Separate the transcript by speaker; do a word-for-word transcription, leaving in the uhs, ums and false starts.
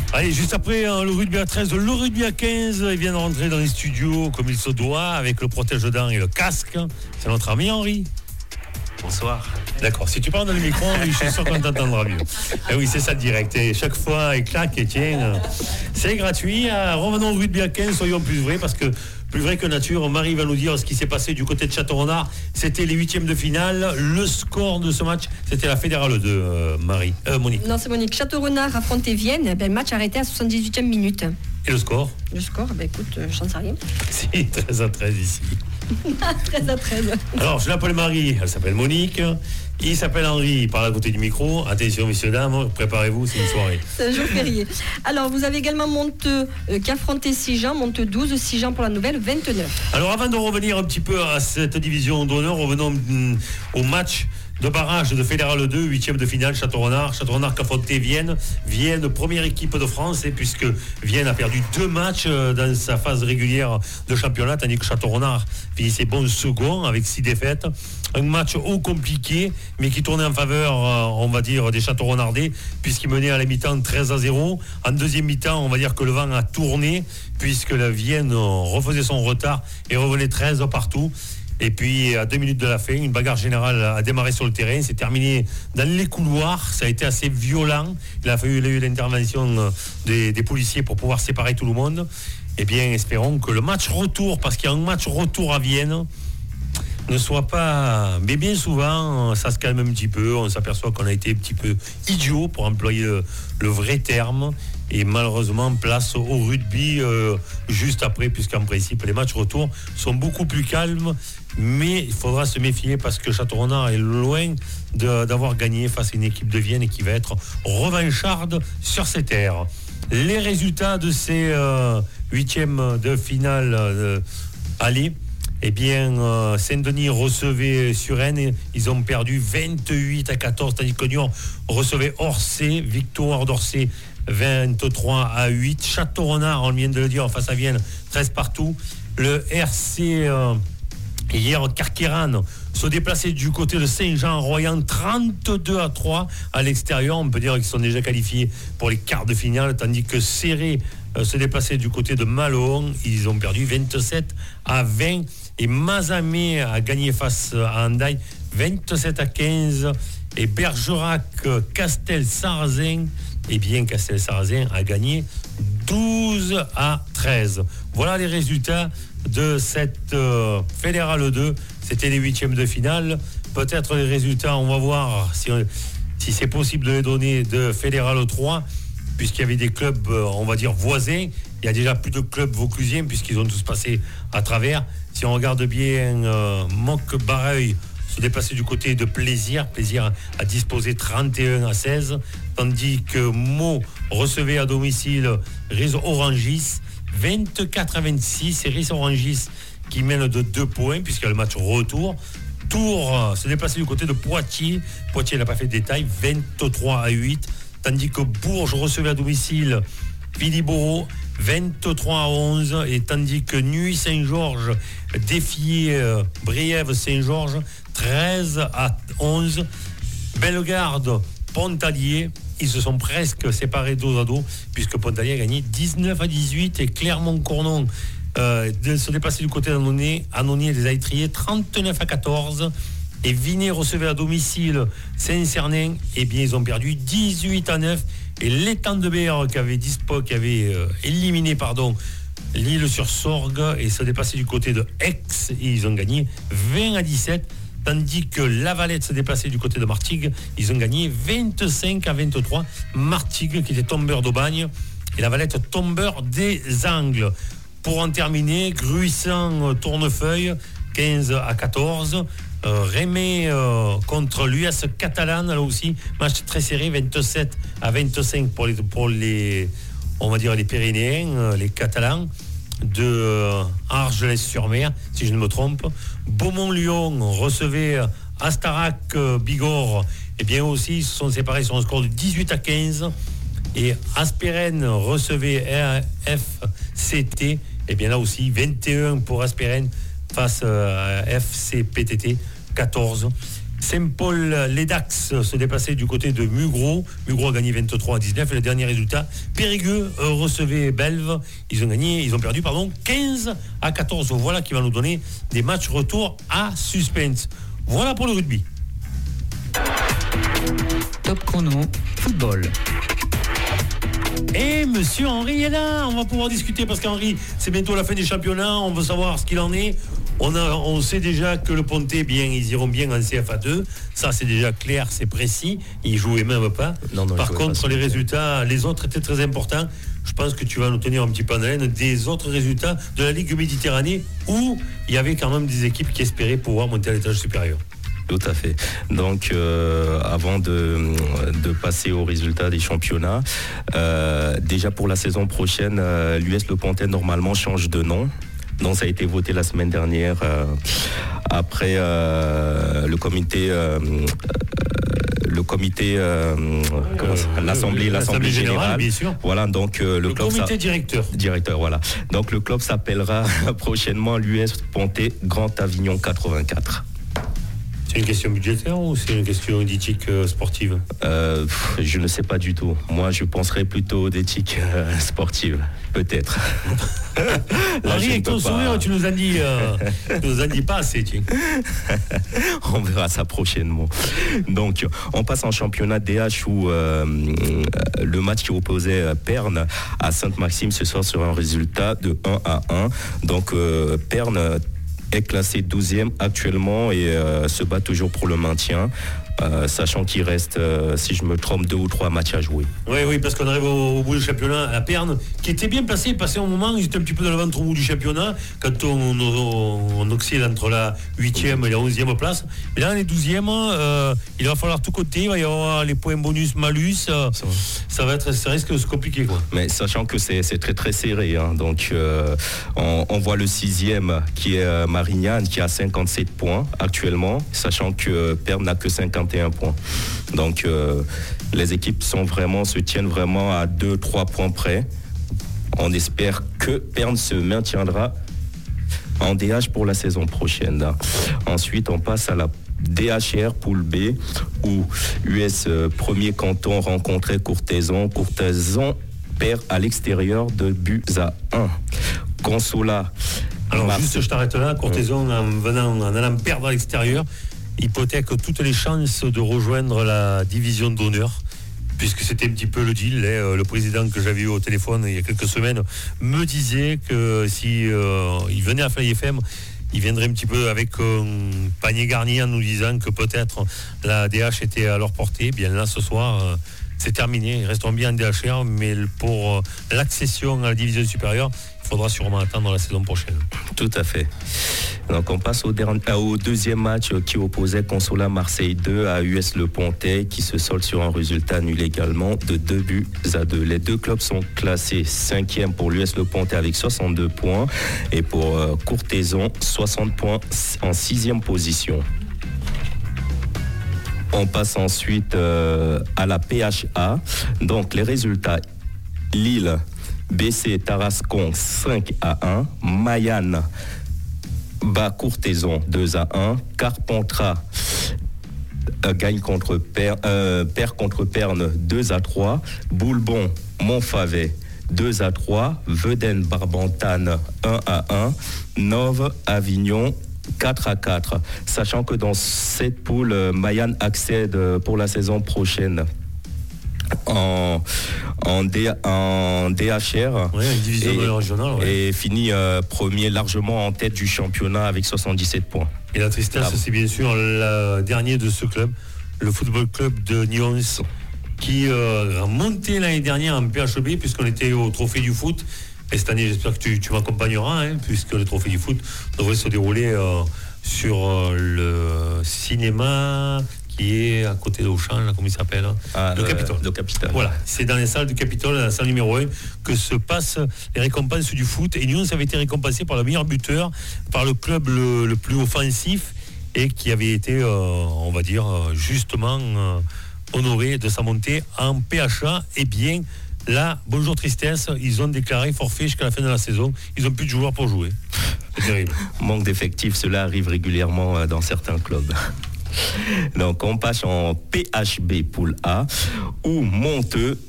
Speaker 1: Allez, juste après hein, le rugby à treize, le rugby à quinze, il vient de rentrer dans les studios comme il se doit, avec le protège-dents et le casque. C'est notre ami Henri.
Speaker 2: Bonsoir.
Speaker 1: D'accord, si tu parles dans le micro, Henri, je suis sûr qu'on t'entendra mieux. Et oui, c'est ça le direct. Et chaque fois, il claque et tiens, c'est gratuit. Euh, revenons au rugby à quinze, soyons plus vrais, parce que plus vrai que nature, Marie va nous dire ce qui s'est passé du côté de Château-Renard. C'était les huitièmes de finale. Le score de ce match, c'était la Fédérale deux, euh, Marie. Euh, Monique.
Speaker 3: Non, c'est Monique. Château-Renard affrontait Vienne. Ben, match arrêté à soixante-dix-huitième minute.
Speaker 1: Et le score?
Speaker 3: Le score, ben écoute, euh, je n'en sais rien.
Speaker 1: Si, treize à treize ici.
Speaker 3: treize à treize.
Speaker 1: Alors, je l'appelle Marie, elle s'appelle Monique. Il s'appelle Henri, il parle à côté du micro. Attention, messieurs, dames, préparez-vous, c'est une soirée.
Speaker 3: C'est un jour férié. Alors, vous avez également Monteux euh, qui affrontait Sigean. Monteux douze, Sigean pour la nouvelle vingt-neuf.
Speaker 1: Alors, avant de revenir un petit peu à cette division d'honneur, revenons mm, au match de barrage de Fédéral deux, huitième de finale, Château-Renard. Château-Renard qui affrontait Vienne. Vienne, première équipe de France, et puisque Vienne a perdu deux matchs dans sa phase régulière de championnat, tandis que Château-Renard finissait bon second avec six défaites. Un match haut compliqué, mais qui tournait en faveur, on va dire, des Château-Renardais, puisqu'il menait à la mi-temps treize à zéro. En deuxième mi-temps, on va dire que le vent a tourné, puisque la Vienne refaisait son retard et revenait treize partout. Et puis, à deux minutes de la fin, une bagarre générale a démarré sur le terrain. C'est terminé dans les couloirs. Ça a été assez violent. Il a fallu il a eu l'intervention des, des policiers pour pouvoir séparer tout le monde. Eh bien, espérons que le match retour, parce qu'il y a un match retour à Vienne, ne soit pas... Mais bien souvent, ça se calme un petit peu. On s'aperçoit qu'on a été un petit peu idiot, pour employer le, le vrai terme. Et malheureusement, place au rugby euh, juste après, puisqu'en principe, les matchs retour sont beaucoup plus calmes. Mais il faudra se méfier parce que Château-Renard est loin de, d'avoir gagné face à une équipe de Vienne et qui va être revancharde sur ses terres. Les résultats de ces euh, huitièmes de finale euh, aller, eh bien, euh, Saint-Denis recevait Suresnes, ils ont perdu vingt-huit à quatorze, tandis que Nyon recevait Orsay, victoire d'Orsay vingt-trois à huit. Château-Renard, on vient de le dire, face à Vienne, treize partout. Le R C euh, hier, Carqueiranne se déplaçait du côté de Saint-Jean-Royan, trente-deux à trois à l'extérieur. On peut dire qu'ils sont déjà qualifiés pour les quarts de finale, tandis que Serré euh, se déplaçait du côté de Malon. Ils ont perdu vingt-sept à vingt. Et Mazamet a gagné face à Hendaye, vingt-sept à quinze. Et Bergerac, Castel-Sarrazin, eh bien, Castel-Sarrazin a gagné douze à treize. Voilà les résultats de cette euh, Fédérale deux. C'était les huitièmes de finale. Peut-être les résultats, on va voir si, on, si c'est possible de les donner de Fédérale trois, puisqu'il y avait des clubs, euh, on va dire, voisins. Il y a déjà plus de clubs vauclusiens, puisqu'ils ont tous passé à travers. Si on regarde bien, euh, Moc-Barreuil se déplacer du côté de Plaisir. Plaisir a disposé trente et un à seize, tandis que Meaux recevait à domicile Riz Orangis vingt-quatre à vingt-six. Et Riz Orangis qui mène de deux points puisqu'il y a le match retour. Tours se déplacer du côté de Poitiers. Poitiers n'a pas fait de détail, vingt-trois à huit, tandis que Bourges recevait à domicile Philiboro, vingt-trois à onze, et tandis que Nuit-Saint-Georges défiait euh, Briève-Saint-Georges, treize à onze. Bellegarde, Pontalier, ils se sont presque séparés dos à dos, puisque Pontalier a gagné dix-neuf à dix-huit, et Clermont-Cornon euh, de se déplacer du côté d'Annonay, Annonay les a étriés trente-neuf à quatorze. Et Vinet recevait à domicile Saint-Cernin, et bien ils ont perdu dix-huit à neuf. Et l'étang de Béar qui avait, dispo, qui avait euh, éliminé pardon, L'Île-sur-Sorgue et se déplaçait du côté de Aix, et ils ont gagné vingt à dix-sept, tandis que Lavalette se déplaçait du côté de Martigues, ils ont gagné vingt-cinq à vingt-trois. Martigues qui était tombeur d'Aubagne et Lavalette tombeur des Angles. Pour en terminer, Gruissant Tournefeuille quinze à quatorze. Euh, Rémé euh, contre l'U S Catalan, là aussi match très serré, vingt-sept à vingt-cinq pour les, pour les on va dire les Pyrénéens, euh, les Catalans de euh, Argelès-sur-Mer, si je ne me trompe. Beaumont-Lyon recevait Astarac euh, Bigorre, et bien aussi ils se sont séparés sur un score de dix-huit à quinze. Et Aspérène recevait F C T, et bien là aussi vingt et un pour Aspérène face à F C P T T, quatorze. Saint-Paul-les-Dax se déplaçait du côté de Mugros. Mugros a gagné vingt-trois à dix-neuf. Et le dernier résultat, Périgueux recevait Belve. Ils ont gagné, ils ont perdu, pardon, quinze à quatorze. Voilà qui va nous donner des matchs retour à suspense. Voilà pour le rugby.
Speaker 2: Top chrono, football.
Speaker 1: Et monsieur Henri est là, on va pouvoir discuter parce qu'Henri, c'est bientôt la fin du championnat, on veut savoir ce qu'il en est. On, a, on sait déjà que le Pontet, bien, ils iront bien en C F A deux. Ça, c'est déjà clair, c'est précis. Ils jouaient même pas. Non, non, Par contre, pas les résultats, les autres étaient très importants. Je pense que tu vas nous tenir un petit peu en haleine des autres résultats de la Ligue Méditerranée où il y avait quand même des équipes qui espéraient pouvoir monter à l'étage supérieur.
Speaker 4: Tout à fait. Donc, euh, avant de, de passer aux résultats des championnats, euh, déjà pour la saison prochaine, euh, l'U S Le Pontet normalement change de nom. Donc, ça a été voté la semaine dernière euh, après euh, le comité. Euh, le comité, euh, euh, l'assemblée, l'assemblée générale,
Speaker 1: bien sûr.
Speaker 4: Voilà, donc euh, le,
Speaker 1: le
Speaker 4: club
Speaker 1: comité directeur.
Speaker 4: Directeur, voilà. Donc le club s'appellera prochainement l'U S Pontet Grand Avignon quatre-vingt-quatre.
Speaker 1: C'est une question budgétaire ou c'est une question d'éthique euh, sportive
Speaker 4: euh, Je ne sais pas du tout. Moi, je penserais plutôt d'éthique euh, sportive, peut-être.
Speaker 1: Henri, avec ton pas... sourire, tu nous as dit, euh, tu nous as dit pas assez, tiens.
Speaker 4: On verra ça prochainement. Donc, on passe en championnat D H où euh, le match qui opposait Pernes à Sainte-Maxime ce soir sur un résultat de un à un. Donc, euh, Pernes est classé douzième actuellement et euh, se bat toujours pour le maintien, euh, sachant qu'il reste, euh, si je me trompe, deux ou trois matchs à jouer.
Speaker 1: Oui, oui, parce qu'on arrive au, au bout du championnat à Pernes, qui était bien placé, passé un moment, ils étaient un petit peu dans le ventre au bout du championnat, quand on, on, on oscille entre la huitième et la onzième place. Mais là, on est douzième, euh, il va falloir tout côté, il va y avoir les points bonus, malus, euh, ça, ça va être, ça risque de se compliquer, quoi.
Speaker 4: Mais sachant que c'est, c'est très très serré, hein, donc euh, on, on voit le sixième qui est euh, Marignane qui a cinquante-sept points actuellement, sachant que euh, Pernes n'a que cinquante et un points. Donc euh, les équipes sont vraiment, se tiennent vraiment à deux trois points près. On espère que Pernes se maintiendra en D H pour la saison prochaine. Ensuite, on passe à la D H R poule B où U S euh, premier canton rencontrait Courthézon. Courthézon perd à l'extérieur de buts à un. Consola.
Speaker 1: Alors Marseille. Juste, je t'arrête là. Courthézon, en venant, en allant perdre à l'extérieur, hypothèque toutes les chances de rejoindre la division d'honneur, puisque c'était un petit peu le deal. Hein. Le président que j'avais eu au téléphone il y a quelques semaines me disait que si euh, il venait à Fly F M, il viendrait un petit peu avec un panier garni en nous disant que peut-être la D H était à leur portée. Bien là, ce soir, euh, c'est terminé. Ils resteront bien en D H R, mais pour euh, l'accession à la division supérieure, il faudra sûrement attendre la saison prochaine.
Speaker 4: Tout à fait. Donc on passe au, dernier, euh, au deuxième match qui opposait Consola Marseille deux à U S Le Pontet, qui se solde sur un résultat nul également de deux buts à deux. Les deux clubs sont classés cinquième pour l'U S Le Pontet avec soixante-deux points et pour euh, Courthézon soixante points en sixième position. On passe ensuite euh, à la P H A. Donc les résultats: Lille B C Tarascon cinq à un, Mayenne bat Courthézon deux à un, Carpentras euh, gagne contre Per, euh, perd contre Pernes deux à trois, Boulbon Montfavet deux à trois, Veden Barbantane un à un, Nove Avignon quatre à quatre. Sachant que dans cette poule, Mayenne accède pour la saison prochaine en, en, D, en D H R,
Speaker 1: ouais, une division
Speaker 4: et,
Speaker 1: régionale, ouais.
Speaker 4: Et finit euh, premier largement en tête du championnat avec soixante-dix-sept points.
Speaker 1: Et la tristesse, ah, c'est bien sûr le dernier de ce club, le football club de Nyons, qui euh, a monté l'année dernière en P H B puisqu'on était au trophée du foot. Et cette année, j'espère que tu, tu m'accompagneras, hein, puisque le trophée du foot devrait se dérouler euh, sur euh, le cinéma qui est à côté d'Auchan, là, comment il s'appelle hein
Speaker 4: ah,
Speaker 1: Le Capitole.
Speaker 4: Euh, le Capitole.
Speaker 1: Voilà, c'est dans les salles du Capitole, la salle numéro un, que se passent les récompenses du foot. Et Nyons avait été récompensé par le meilleur buteur, par le club le, le plus offensif, et qui avait été, euh, on va dire, justement euh, honoré de sa montée en P H A. Et bien, là, bonjour tristesse, ils ont déclaré forfait jusqu'à la fin de la saison. Ils n'ont plus de joueurs pour jouer. C'est terrible.
Speaker 4: Manque d'effectifs, cela arrive régulièrement dans certains clubs. Donc, on passe en P H B poule A, où Monteux